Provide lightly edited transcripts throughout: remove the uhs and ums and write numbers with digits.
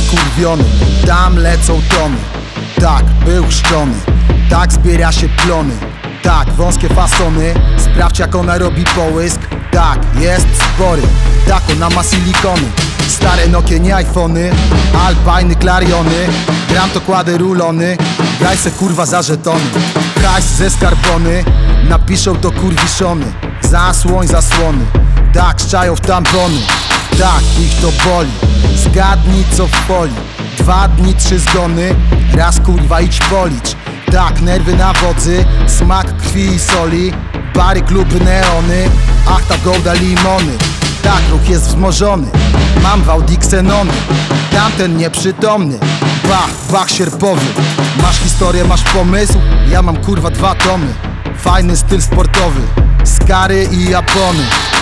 wkurwiony, tam lecą tony. Tak, był chrzczony, tak zbiera się plony. Tak, wąskie fasony, sprawdź jak ona robi połysk. Tak, jest spory, tak ona ma silikony. Stare Nokie, nie iPhony, Alpiny, Clariony. Gram to kładę rulony, graj se kurwa za żetony. Hajs ze skarbony, napiszą to kurwiszony. Zasłoń zasłony, tak, szczają w tampony. Tak, ich to boli, zgadnij co w folii. 2 dni, 3 zgony, raz kurwa idź policz. Tak, nerwy na wodzy, smak krwi i soli. Bary, kluby, neony, ach ta gołda, limony. Tak, ruch jest wzmożony, mam w Audi Xenony. Tamten nieprzytomny, bach, bach sierpowy. Masz historię, masz pomysł, ja mam kurwa 2 tomy. Fajny styl sportowy, skary i Japony.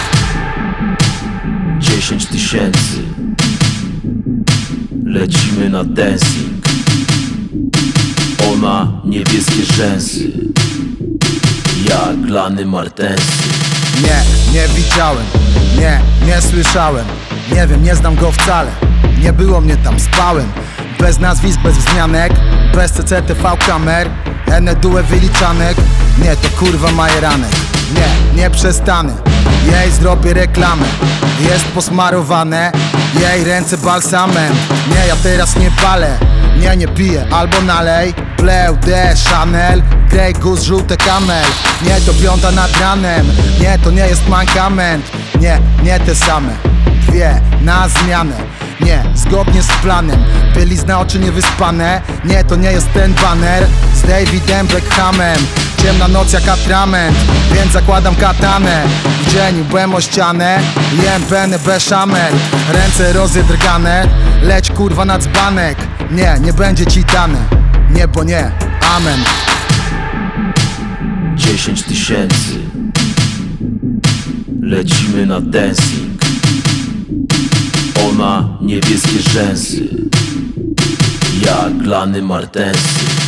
10 000. Lecimy na dancing. Ona niebieskie rzęsy, jak lany martensy. Nie widziałem, nie słyszałem. Nie wiem, nie znam go wcale. Nie było mnie tam, spałem. Bez nazwisk, bez wzmianek, bez CCTV kamer. Due wyliczanek, nie to kurwa majeranek. Nie przestanę, jej zrobię reklamę. Jest posmarowane, jej ręce balsamem. Nie, ja teraz nie palę, nie piję, albo nalej. Bleu de Chanel, Grey Goose, żółte kamel. Nie to 5 nad ranem, nie to nie jest mankament. Nie te same, 2 na zmianę. Nie, zgodnie z planem, bielizna oczy niewyspane. Nie, to nie jest ten baner z Davidem Beckhamem. Ciemna noc jak atrament, więc zakładam katanę. W dzień byłem o ścianę, jem penę beszamel. Ręce rozjedrgane, leć kurwa na dzbanek. Nie będzie ci dane, nie bo nie, amen. 10 000. Lecimy na dancing. Ona niebieskie rzęsy, jak lany martensy.